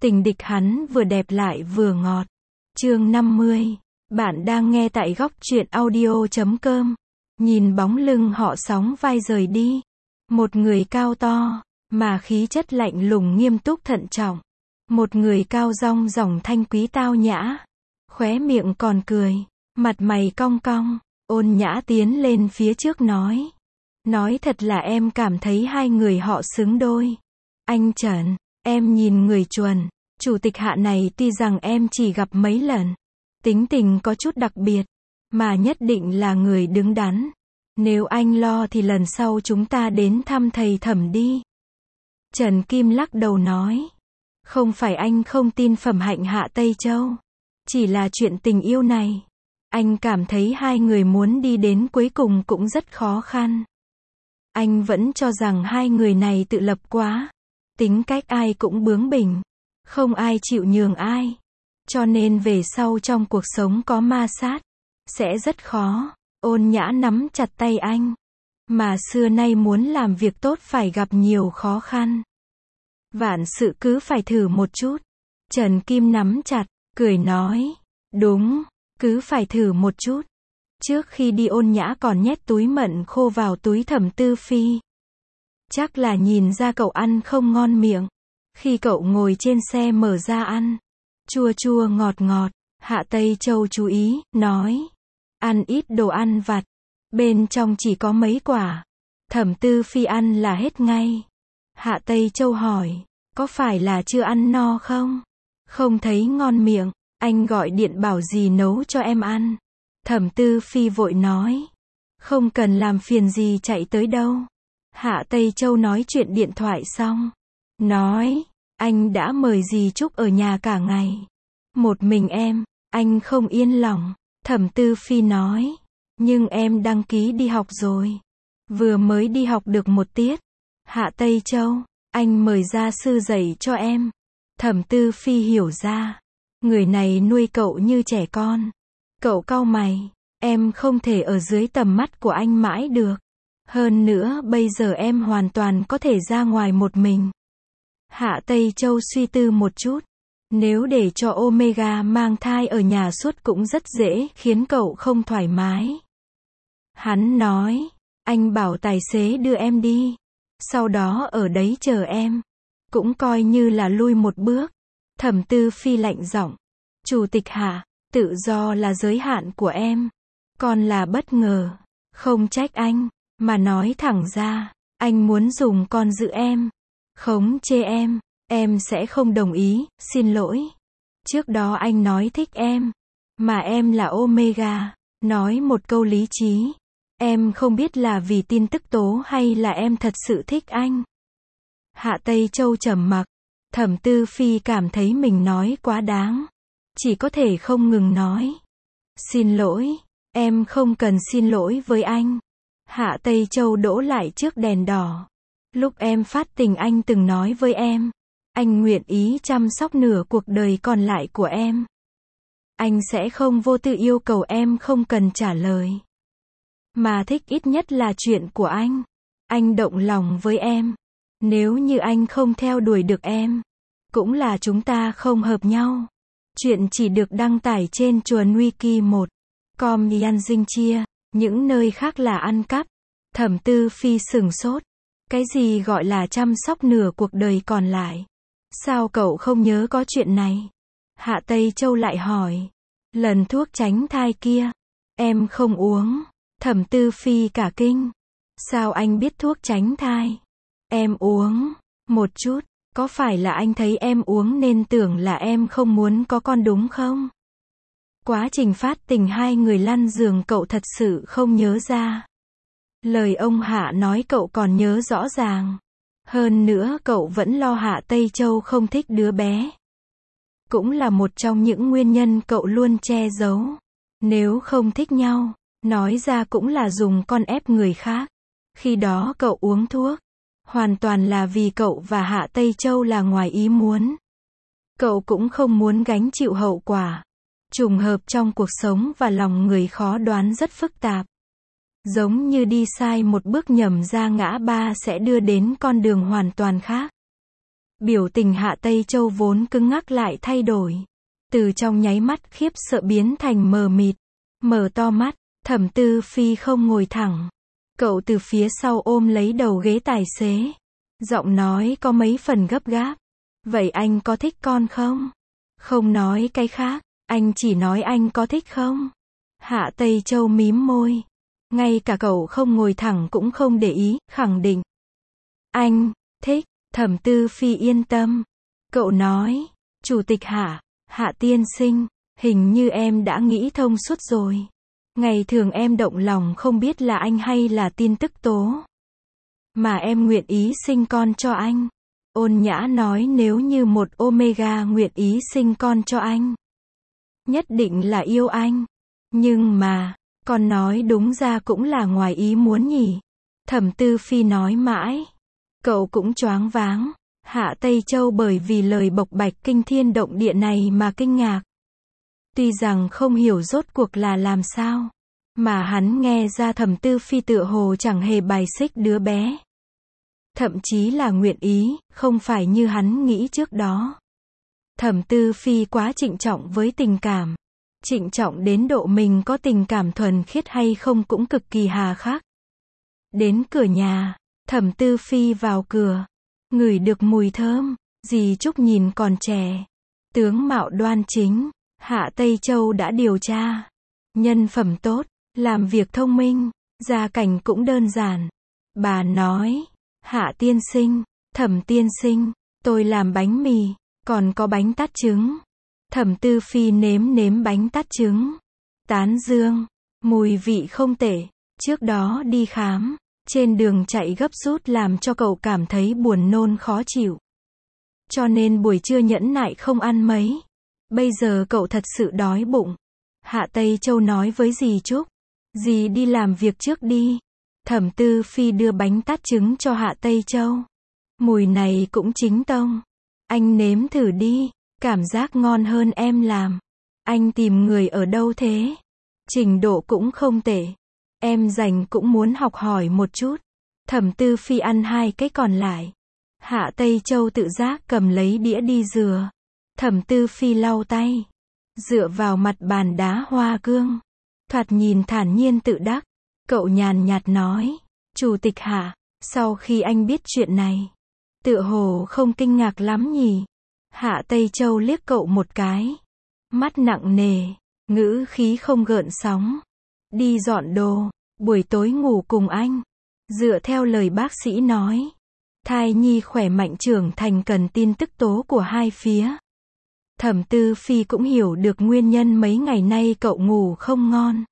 Tình địch hắn vừa đẹp lại vừa ngọt. Chương 50. Bạn đang nghe tại góc truyện audio.com. Nhìn bóng lưng họ sóng vai rời đi. Một người cao to, mà khí chất lạnh lùng nghiêm túc thận trọng. Một người cao rong ròng thanh quý tao nhã. Khóe miệng còn cười, mặt mày cong cong, ôn nhã tiến lên phía trước nói. Nói thật là em cảm thấy hai người họ xứng đôi. Anh Trần, em nhìn người chuẩn, chủ tịch Hạ này tuy rằng em chỉ gặp mấy lần. Tính tình có chút đặc biệt, mà nhất định là người đứng đắn. Nếu anh lo thì lần sau chúng ta đến thăm thầy Thẩm đi. Trần Kim lắc đầu nói. Không phải anh không tin phẩm hạnh Hạ Tây Châu. Chỉ là chuyện tình yêu này. Anh cảm thấy hai người muốn đi đến cuối cùng cũng rất khó khăn. Anh vẫn cho rằng hai người này tự lập quá. Tính cách ai cũng bướng bỉnh. Không ai chịu nhường ai. Cho nên về sau trong cuộc sống có ma sát. Sẽ rất khó. Ôn nhã nắm chặt tay anh. Mà xưa nay muốn làm việc tốt phải gặp nhiều khó khăn. Vạn sự cứ phải thử một chút. Trần Kim nắm chặt, cười nói. Đúng, cứ phải thử một chút. Trước khi đi ôn nhã còn nhét túi mận khô vào túi Thẩm Tư Phi. Chắc là nhìn ra cậu ăn không ngon miệng. Khi cậu ngồi trên xe mở ra ăn. Chua chua ngọt ngọt. Hạ Tây Châu chú ý, nói. Ăn ít đồ ăn vặt. Bên trong chỉ có mấy quả. Thẩm Tư Phi ăn là hết ngay. Hạ Tây Châu hỏi. Có phải là chưa ăn no không? Không thấy ngon miệng. Anh gọi điện bảo gì nấu cho em ăn. Thẩm Tư Phi vội nói. Không cần làm phiền gì chạy tới đâu. Hạ Tây Châu nói chuyện điện thoại xong. Nói. Anh đã mời dì Trúc ở nhà cả ngày. Một mình em. Anh không yên lòng. Thẩm Tư Phi nói. Nhưng em đăng ký đi học rồi. Vừa mới đi học được một tiết. Hạ Tây Châu. Anh mời gia sư dạy cho em. Thẩm Tư Phi hiểu ra. Người này nuôi cậu như trẻ con. Cậu cau mày. Em không thể ở dưới tầm mắt của anh mãi được. Hơn nữa bây giờ em hoàn toàn có thể ra ngoài một mình. Hạ Tây Châu suy tư một chút. Nếu để cho Omega mang thai ở nhà suốt cũng rất dễ khiến cậu không thoải mái. Hắn nói. Anh bảo tài xế đưa em đi. Sau đó ở đấy chờ em. Cũng coi như là lui một bước. Thẩm Tư Phi lạnh giọng. Chủ tịch Hạ, tự do là giới hạn của em. Còn là bất ngờ. Không trách anh. Mà nói thẳng ra. Anh muốn dùng con giữ em. Khống chế em sẽ không đồng ý, xin lỗi. Trước đó anh nói thích em. Mà em là Omega. Nói một câu lý trí. Em không biết là vì tin tức tố hay là em thật sự thích anh. Hạ Tây Châu trầm mặc. Thẩm Tư Phi cảm thấy mình nói quá đáng. Chỉ có thể không ngừng nói. Xin lỗi. Em không cần xin lỗi với anh. Hạ Tây Châu đỗ lại trước đèn đỏ. Lúc em phát tình anh từng nói với em. Anh nguyện ý chăm sóc nửa cuộc đời còn lại của em. Anh sẽ không vô tư yêu cầu em không cần trả lời. Mà thích ít nhất là chuyện của anh. Anh động lòng với em. Nếu như anh không theo đuổi được em. Cũng là chúng ta không hợp nhau. Chuyện chỉ được đăng tải trên chuồn Wiki 1. Com Yan Dinh Chia. Những nơi khác là ăn cắp. Thẩm Tư Phi sửng sốt. Cái gì gọi là chăm sóc nửa cuộc đời còn lại? Sao cậu không nhớ có chuyện này? Hạ Tây Châu lại hỏi. Lần thuốc tránh thai kia. Em không uống. Thẩm Tư Phi cả kinh. Sao anh biết thuốc tránh thai? Em uống. Một chút. Có phải là anh thấy em uống nên tưởng là em không muốn có con đúng không? Quá trình phát tình hai người lăn giường cậu thật sự không nhớ ra. Lời ông Hạ nói cậu còn nhớ rõ ràng. Hơn nữa cậu vẫn lo Hạ Tây Châu không thích đứa bé. Cũng là một trong những nguyên nhân cậu luôn che giấu. Nếu không thích nhau, nói ra cũng là dùng con ép người khác. Khi đó cậu uống thuốc. Hoàn toàn là vì cậu và Hạ Tây Châu là ngoài ý muốn. Cậu cũng không muốn gánh chịu hậu quả. Trùng hợp trong cuộc sống và lòng người khó đoán rất phức tạp. Giống như đi sai một bước nhầm ra ngã ba sẽ đưa đến con đường hoàn toàn khác. Biểu tình Hạ Tây Châu vốn cứng ngắc lại thay đổi. Từ trong nháy mắt khiếp sợ biến thành mờ mịt. Mở to mắt, Thẩm Tư Phi không ngồi thẳng. Cậu từ phía sau ôm lấy đầu ghế tài xế. Giọng nói có mấy phần gấp gáp. Vậy anh có thích con không? Không nói cái khác, anh chỉ nói anh có thích không? Hạ Tây Châu mím môi. Ngay cả cậu không ngồi thẳng cũng không để ý, khẳng định. Anh, thích. Thẩm Tư Phi yên tâm. Cậu nói, Chủ tịch Hạ, Hạ tiên sinh, hình như em đã nghĩ thông suốt rồi. Ngày thường em động lòng không biết là anh hay là tin tức tố. Mà em nguyện ý sinh con cho anh. Ôn Nhã nói nếu như một Omega nguyện ý sinh con cho anh. Nhất định là yêu anh. Nhưng mà, con nói đúng ra cũng là ngoài ý muốn nhỉ. Thẩm Tư Phi nói mãi. Cậu cũng choáng váng. Hạ Tây Châu bởi vì lời bộc bạch kinh thiên động địa này mà kinh ngạc. Tuy rằng không hiểu rốt cuộc là làm sao. Mà hắn nghe ra Thẩm Tư Phi tựa hồ chẳng hề bài xích đứa bé. Thậm chí là nguyện ý, không phải như hắn nghĩ trước đó. Thẩm Tư Phi quá trịnh trọng với tình cảm. Trịnh trọng đến độ mình có tình cảm thuần khiết hay không cũng cực kỳ hà khắc. Đến cửa nhà, Thẩm Tư Phi vào cửa. Ngửi được mùi thơm, dì Trúc nhìn còn trẻ. Tướng mạo đoan chính, Hạ Tây Châu đã điều tra. Nhân phẩm tốt, làm việc thông minh, gia cảnh cũng đơn giản. Bà nói, Hạ tiên sinh, Thẩm tiên sinh, tôi làm bánh mì, còn có bánh tát trứng. Thẩm Tư Phi nếm bánh tát trứng. Tán dương, mùi vị không tệ. Trước đó đi khám, trên đường chạy gấp rút làm cho cậu cảm thấy buồn nôn khó chịu. Cho nên buổi trưa nhẫn nại không ăn mấy. Bây giờ cậu thật sự đói bụng. Hạ Tây Châu nói với dì Trúc. Dì đi làm việc trước đi. Thẩm Tư Phi đưa bánh tát trứng cho Hạ Tây Châu. Mùi này cũng chính tông. Anh nếm thử đi. Cảm giác ngon hơn em làm. Anh tìm người ở đâu thế? Trình độ cũng không tệ. Em rảnh cũng muốn học hỏi một chút. Thẩm Tư Phi ăn 2 cái còn lại. Hạ Tây Châu tự giác cầm lấy đĩa đi rửa. Thẩm Tư Phi lau tay. Dựa vào mặt bàn đá hoa cương. Thoạt nhìn thản nhiên tự đắc. Cậu nhàn nhạt nói. Chủ tịch Hạ, sau khi anh biết chuyện này. Tựa hồ không kinh ngạc lắm nhỉ. Hạ Tây Châu liếc cậu một cái. Mắt nặng nề. Ngữ khí không gợn sóng. Đi dọn đồ. Buổi tối ngủ cùng anh. Dựa theo lời bác sĩ nói. Thai nhi khỏe mạnh trưởng thành cần tin tức tố của hai phía. Thẩm Tư Phi cũng hiểu được nguyên nhân mấy ngày nay cậu ngủ không ngon.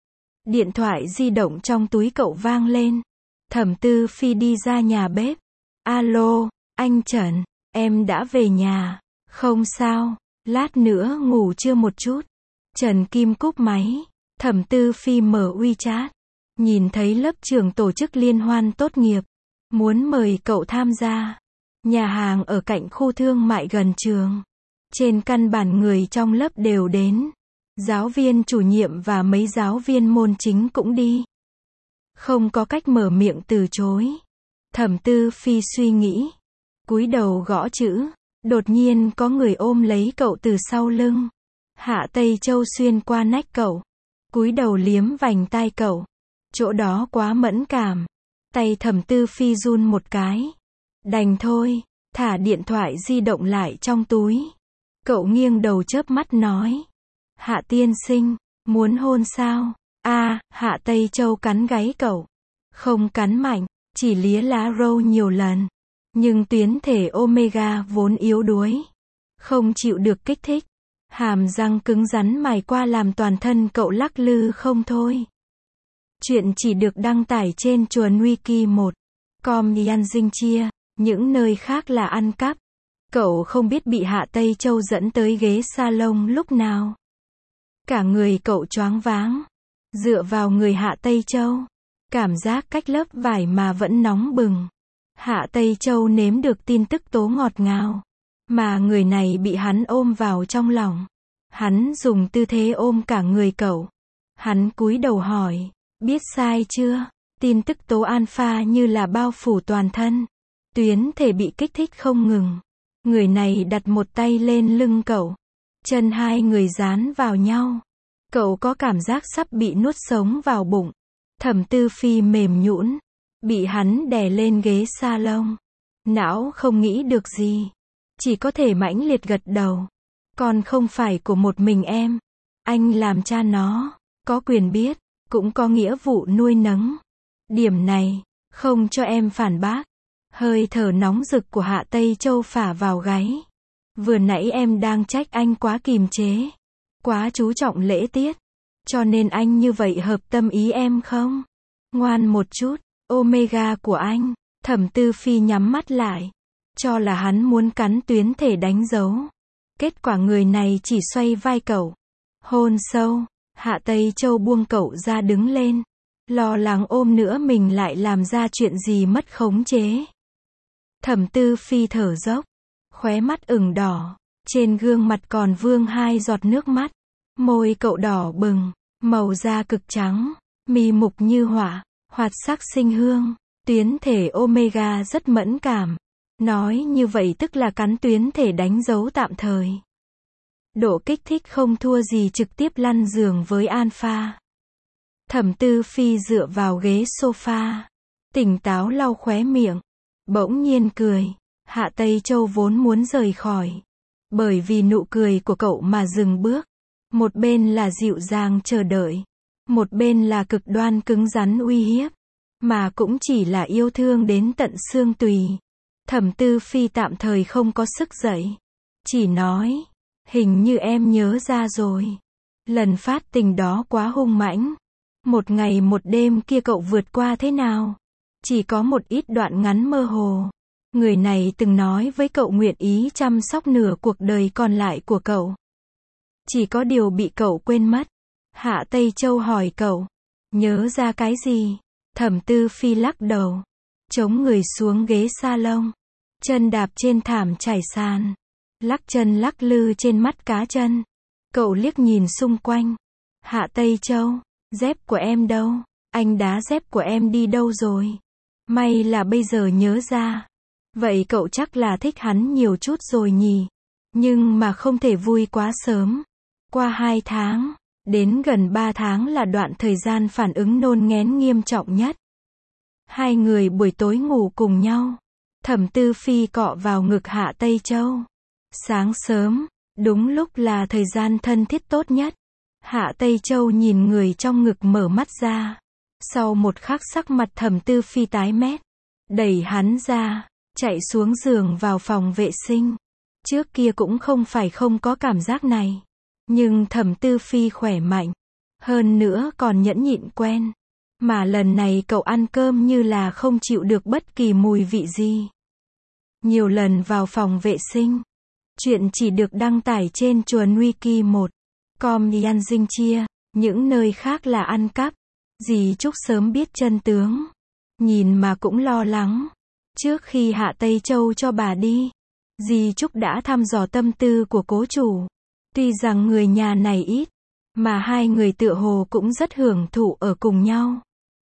Điện thoại di động trong túi cậu vang lên. Thẩm Tư Phi đi ra nhà bếp. Alo, anh Trần, em đã về nhà. Không sao, lát nữa ngủ trưa một chút. Trần Kim cúp máy. Thẩm Tư Phi mở WeChat. Nhìn thấy lớp trường tổ chức liên hoan tốt nghiệp. Muốn mời cậu tham gia. Nhà hàng ở cạnh khu thương mại gần trường. Trên căn bản người trong lớp đều đến. Giáo viên chủ nhiệm và mấy giáo viên môn chính cũng đi. Không có cách mở miệng từ chối. Thẩm Tư Phi suy nghĩ. Cúi đầu gõ chữ. Đột nhiên có người ôm lấy cậu từ sau lưng. Hạ Tây Châu xuyên qua nách cậu. Cúi đầu liếm vành tai cậu. Chỗ đó quá mẫn cảm. Tay Thẩm Tư Phi run một cái. Đành thôi, thả điện thoại di động lại trong túi. Cậu nghiêng đầu chớp mắt nói. Hạ tiên sinh, muốn hôn sao? Hạ Tây Châu cắn gáy cậu. Không cắn mạnh, chỉ lía lá râu nhiều lần. Nhưng tuyến thể Omega vốn yếu đuối. Không chịu được kích thích. Hàm răng cứng rắn mài qua làm toàn thân cậu lắc lư không thôi. Chuyện chỉ được đăng tải trên chuồn wiki1.com Yan Dinh Chia, những nơi khác là ăn cắp. Cậu không biết bị Hạ Tây Châu dẫn tới ghế salon lúc nào. Cả người cậu choáng váng. Dựa vào người Hạ Tây Châu. Cảm giác cách lớp vải mà vẫn nóng bừng. Hạ Tây Châu nếm được tin tức tố ngọt ngào. Mà người này bị hắn ôm vào trong lòng. Hắn dùng tư thế ôm cả người cậu. Hắn cúi đầu hỏi. Biết sai chưa? Tin tức tố alpha như là bao phủ toàn thân. Tuyến thể bị kích thích không ngừng. Người này đặt một tay lên lưng cậu. Chân hai người dán vào nhau. Cậu có cảm giác sắp bị nuốt sống vào bụng. Thẩm Tư Phi mềm nhũn, bị hắn đè lên ghế salon. Não không nghĩ được gì, chỉ có thể mãnh liệt gật đầu. Con không phải của một mình em. Anh làm cha nó, có quyền biết, cũng có nghĩa vụ nuôi nấng. Điểm này, không cho em phản bác. Hơi thở nóng rực của Hạ Tây Châu phả vào gáy. Vừa nãy em đang trách anh quá kìm chế, quá chú trọng lễ tiết. Cho nên anh như vậy hợp tâm ý em không? Ngoan một chút, Omega của anh. Thẩm Tư Phi nhắm mắt lại, cho là hắn muốn cắn tuyến thể đánh dấu. Kết quả người này chỉ xoay vai cậu. Hôn sâu, Hạ Tây Châu buông cậu ra đứng lên. Lo lắng ôm nữa mình lại làm ra chuyện gì mất khống chế. Thẩm Tư Phi thở dốc, khóe mắt ửng đỏ, trên gương mặt còn vương 2 giọt nước mắt. Môi cậu đỏ bừng, màu da cực trắng, mi mục như hỏa, hoạt sắc sinh hương. Tuyến thể Omega rất mẫn cảm. Nói như vậy tức là cắn tuyến thể đánh dấu tạm thời. Độ kích thích không thua gì trực tiếp lăn giường với Alpha. Thẩm Tư Phi dựa vào ghế sofa, tỉnh táo lau khóe miệng, bỗng nhiên cười. Hạ Tây Châu vốn muốn rời khỏi, bởi vì nụ cười của cậu mà dừng bước. Một bên là dịu dàng chờ đợi, một bên là cực đoan cứng rắn uy hiếp, mà cũng chỉ là yêu thương đến tận xương tùy. Thẩm Tư Phi tạm thời không có sức dậy, chỉ nói, hình như em nhớ ra rồi. Lần phát tình đó quá hung mãnh. Một ngày một đêm kia cậu vượt qua thế nào? Chỉ có một ít đoạn ngắn mơ hồ. Người này từng nói với cậu nguyện ý chăm sóc nửa cuộc đời còn lại của cậu. Chỉ có điều bị cậu quên mất. Hạ Tây Châu hỏi cậu, nhớ ra cái gì? Thẩm Tư Phi lắc đầu, chống người xuống ghế salon, chân đạp trên thảm trải sàn, lắc chân lắc lư trên mắt cá chân. Cậu liếc nhìn xung quanh. Hạ Tây Châu, dép của em đâu? Anh đá dép của em đi đâu rồi? May là bây giờ nhớ ra. Vậy cậu chắc là thích hắn nhiều chút rồi nhỉ? Nhưng mà không thể vui quá sớm. Qua 2 tháng, đến gần 3 tháng là đoạn thời gian phản ứng nôn nghén nghiêm trọng nhất. Hai người buổi tối ngủ cùng nhau. Thẩm Tư Phi cọ vào ngực Hạ Tây Châu. Sáng sớm, đúng lúc là thời gian thân thiết tốt nhất. Hạ Tây Châu nhìn người trong ngực mở mắt ra. Sau một khắc sắc mặt Thẩm Tư Phi tái mét, đẩy hắn ra, chạy xuống giường vào phòng vệ sinh. Trước kia cũng không phải không có cảm giác này, nhưng Thẩm Tư Phi khỏe mạnh, hơn nữa còn nhẫn nhịn quen. Mà lần này cậu ăn cơm như là không chịu được bất kỳ mùi vị gì. Nhiều lần vào phòng vệ sinh. Chuyện chỉ được đăng tải trên chuồn wiki1.com Yan Dinh Chia. Những nơi khác là ăn cắp. Dì Trúc sớm biết chân tướng. Nhìn mà cũng lo lắng. Trước khi Hạ Tây Châu cho bà đi, dì Trúc đã thăm dò tâm tư của cố chủ. Tuy rằng người nhà này ít, mà hai người tựa hồ cũng rất hưởng thụ ở cùng nhau.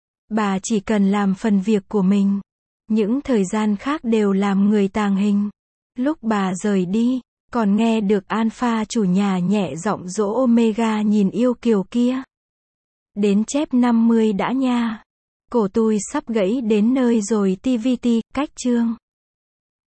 Bà chỉ cần làm phần việc của mình. Những thời gian khác đều làm người tàng hình. Lúc bà rời đi, còn nghe được Alpha chủ nhà nhẹ giọng dỗ Omega nhìn yêu kiều kia. Đến chép 50 đã nha. Cổ tôi sắp gãy đến nơi rồi TVT, cách chương.